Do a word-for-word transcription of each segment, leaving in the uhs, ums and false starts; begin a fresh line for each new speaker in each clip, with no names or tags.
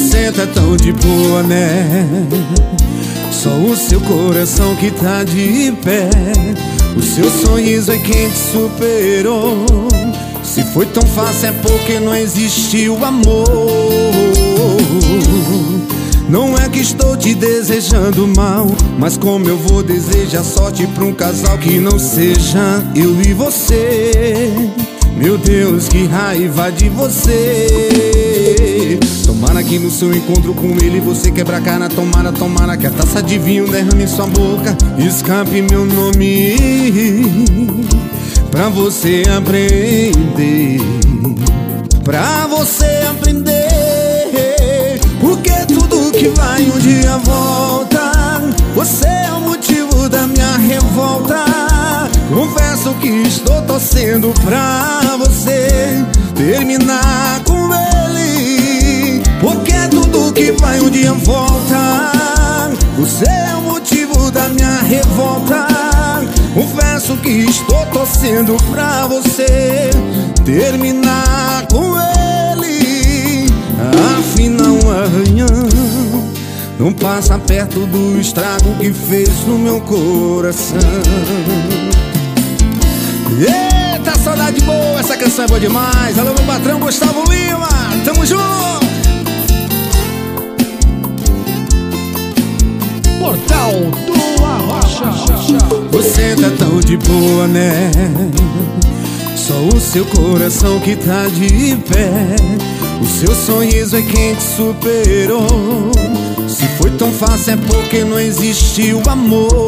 Você tá tão de boa, né? Só o seu coração que tá de pé. O seu sorriso é quem te superou. Se foi tão fácil é porque não existiu amor. Não é que estou te desejando mal, mas como eu vou desejar sorte pra um casal que não seja eu e você. Meu Deus, que raiva de você. Tomara que no seu encontro com ele você quebra a cara. Tomara, tomara que a taça de vinho derrame em sua boca. Escape meu nome pra você aprender. Pra você aprender. Porque tudo que vai um dia volta. Você é o motivo da minha revolta. Confesso que estou torcendo pra você terminar com ele. Porque tudo que vai um dia volta. Você é o motivo da minha revolta. Confesso que estou torcendo pra você terminar com ele. Afinal, arranhão não passa perto do estrago que fez no meu coração. Eita, saudade boa, essa canção é boa demais. Alô, meu patrão Gustavo Lima, tamo junto.
Portal do Arrocha.
Você tá tão de boa, né? Só o seu coração que tá de pé. O seu sorriso é quem te superou. Se foi tão fácil é porque não existiu amor.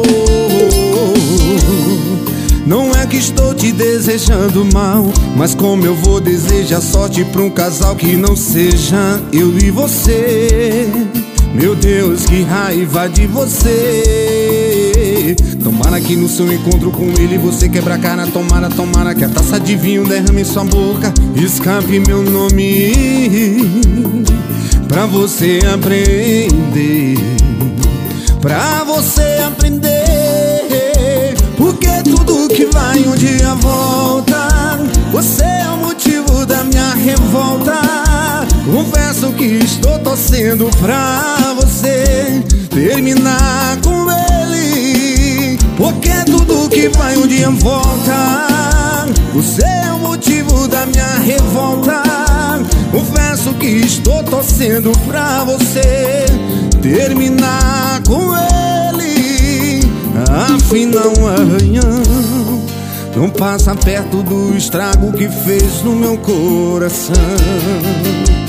Não é que estou te desejando mal, mas como eu vou desejar sorte pra um casal que não seja eu e você. Meu Deus, que raiva de você. Tomara que no seu encontro com ele você quebra a cara. Tomara, tomara que a taça de vinho derrame em sua boca. Escape meu nome pra você aprender. Pra você aprender. Porque tudo que vai um dia volta. Você é o motivo da minha revolta. Confesso que estou torcendo pra você terminar com ele. Porque tudo que vai um dia volta. Você é o motivo da minha revolta. Confesso que estou torcendo pra você terminar com ele. Afinal, arranhão não passa perto do estrago que fez no meu coração.